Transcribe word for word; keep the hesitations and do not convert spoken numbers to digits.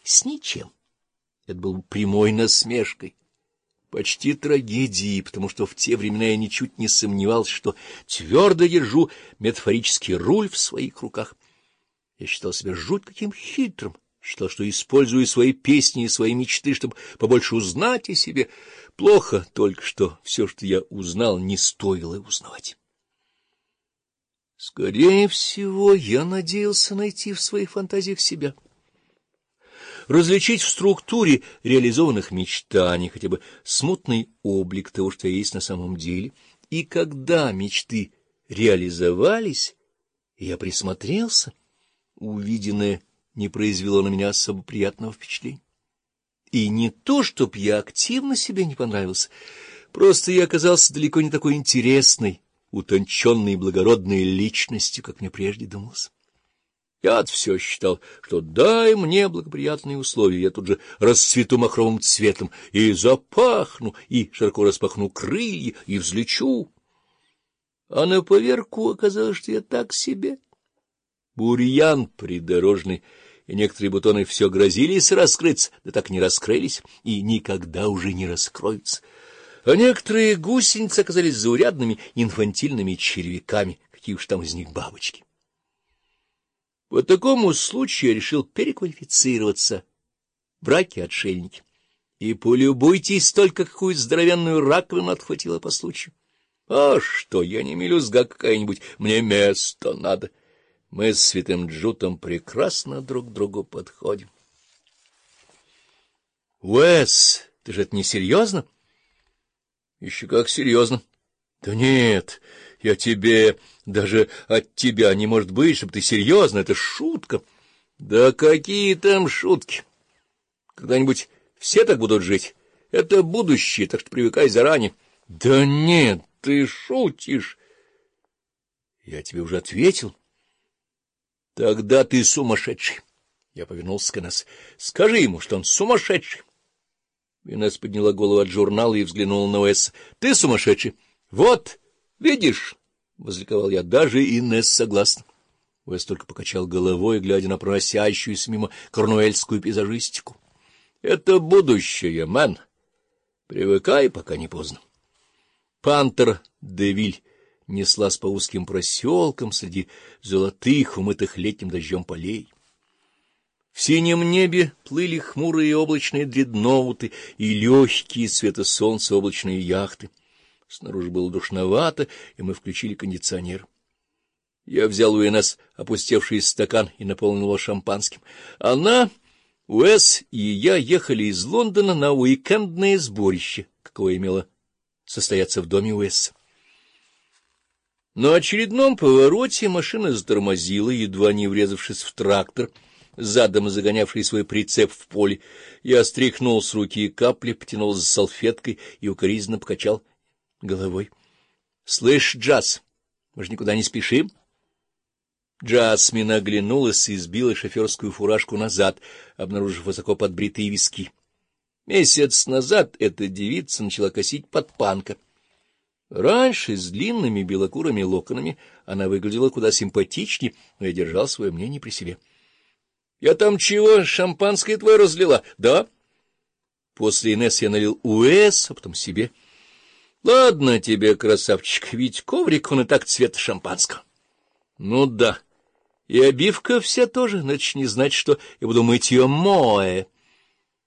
с ничем. Это был прямой насмешкой, почти трагедией, потому что в те времена я ничуть не сомневался, что твердо держу метафорический руль в своих руках. Я считал себя жуть каким хитрым, считал, что использую свои песни и свои мечты, чтобы побольше узнать о себе. Плохо только, что все, что я узнал, не стоило узнавать. Скорее всего, я надеялся найти в своих фантазиях себя, различить в структуре реализованных мечтаний хотя бы смутный облик того, что я есть на самом деле. И когда мечты реализовались, я присмотрелся, увиденное не произвело на меня особо приятного впечатления. И не то, чтоб я активно себе не понравился, просто я оказался далеко не такой интересной, утонченной и благородной личностью, как мне прежде думалось. Я-то все считал, что дай мне благоприятные условия, я тут же расцвету махровым цветом, и запахну, и широко распахну крылья, и взлечу. А на поверку оказалось, что я так себе. Бурьян придорожный, и некоторые бутоны все грозились раскрыться, да так не раскрылись, и никогда уже не раскроются. А некоторые гусеницы оказались заурядными инфантильными червяками, какие уж там из них бабочки. По такому случаю я решил переквалифицироваться в раки-отшельники. И полюбуйтесь только, какую здоровенную раковину отхватила по случаю. А что, я не мелюзга какая-нибудь, мне место надо. Мы с святым Джутом прекрасно друг к другу подходим. — Уэс, ты же это не серьезно? — Еще как серьезно. — Да нет, я тебе... Даже от тебя не может быть, чтобы ты серьезно, это шутка. Да какие там шутки? Когда-нибудь все так будут жить. Это будущее, так что привыкай заранее. Да нет, ты шутишь. Я тебе уже ответил. Тогда ты сумасшедший. Я повернулся к Инесс. Скажи ему, что он сумасшедший. Инесс подняла голову от журнала и взглянула на Уэсса. Ты сумасшедший. Вот, видишь... — возликовал я. — Даже Инесс согласна. Уэс только покачал головой, глядя на проносящуюся мимо корнуэльскую пейзажистику. — Это будущее, мэн. Привыкай, пока не поздно. Пантер де Виль неслась по узким проселкам среди золотых, умытых летним дождем полей. В синем небе плыли хмурые облачные дредноуты и легкие света солнца облачные яхты. Снаружи было душновато, и мы включили кондиционер. Я взял у Инесс опустевший стакан и наполнил его шампанским. Она, Уэс и я ехали из Лондона на уикендное сборище, какое имело состояться в доме Уэсса. На очередном повороте машина затормозила, едва не врезавшись в трактор, задом загонявший свой прицеп в поле. Я стряхнул с руки капли, потянул за салфеткой и укоризненно покачал головой. — Слышь, Джаз, мы же никуда не спешим? Джасмин оглянулась и сбила шоферскую фуражку назад, обнаружив высоко подбритые виски. Месяц назад эта девица начала косить под панка. Раньше с длинными белокурыми локонами она выглядела куда симпатичнее, но я держал свое мнение при себе. — Я там чего, шампанское твое разлила? — Да. После Инесс я налил Уэс, а потом себе. — Ладно тебе, красавчик, ведь коврик он и так цвета шампанского. Ну да, и обивка вся тоже, значит, не значит, что я буду мыть ее моэ.